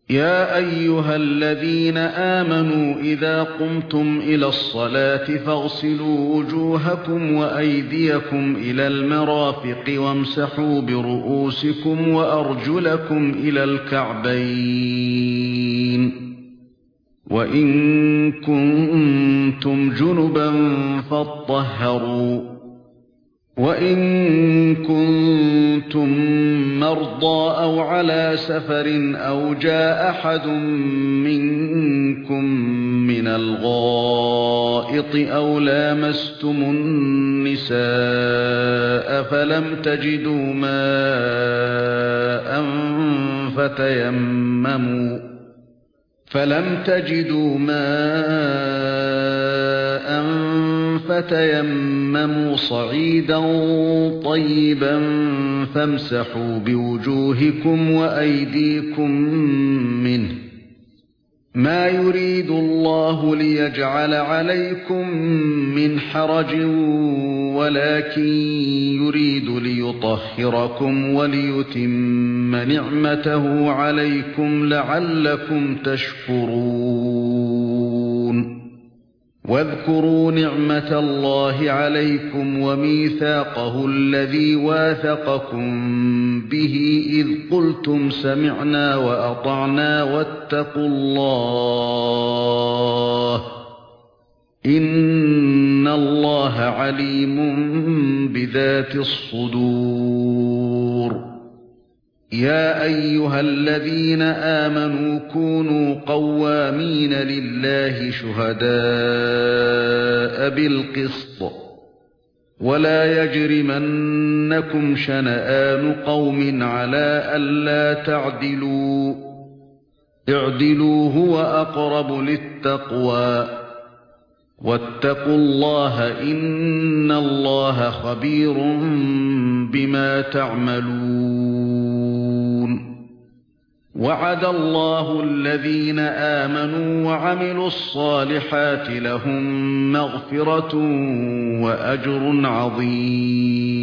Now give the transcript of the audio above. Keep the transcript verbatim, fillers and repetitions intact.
يا أيها الذين آمنوا إذا قمتم إلى الصلاة فاغسلوا وجوهكم وأيديكم إلى المرافق وامسحوا برؤوسكم وأرجلكم إلى الكعبين وإن كنتم جنبا فاطهروا وَإِن كُنتُم مَّرْضَىٰ أَوْ عَلَىٰ سَفَرٍ أَوْ جَاءَ أَحَدٌ مِّنكُم مِّنَ الْغَائِطِ أَوْ لَامَسْتُمُ النِّسَاءَ فَلَمْ تَجِدُوا مَاءً فَتَيَمَّمُوا فَلَمْ تَجِدُوا مَاءً فَتَيَمَّمُوا صَعِيدًا طَيِّبًا فَامْسَحُوا بِوُجُوهِكُمْ وَأَيْدِيكُم مِّنْهُ ۚ مَا يُرِيدُ اللَّهُ لِيَجْعَلَ عَلَيْكُم مِّنْ حَرَجٍ وَلَكِن يُرِيدُ لِيُطَهِّرَكُمْ وَلِيُتِمَّ نِعْمَتَهُ عَلَيْكُمْ لَعَلَّكُمْ تَشْكُرُونَ واذكروا نعمة الله عليكم وميثاقه الذي واثقكم به إذ قلتم سمعنا وأطعنا واتقوا الله إن الله عليم بذات الصدور. يا أيها الذين آمنوا كونوا قوامين لله شهداء بالقسط ولا يجرمنكم شنآن قوم على ألا تعدلوا اعدلوا هو أقرب للتقوى واتقوا الله إن الله خبير بما تعملون. وعد الله الذين آمنوا وعملوا الصالحات لهم مغفرة وأجر عظيم.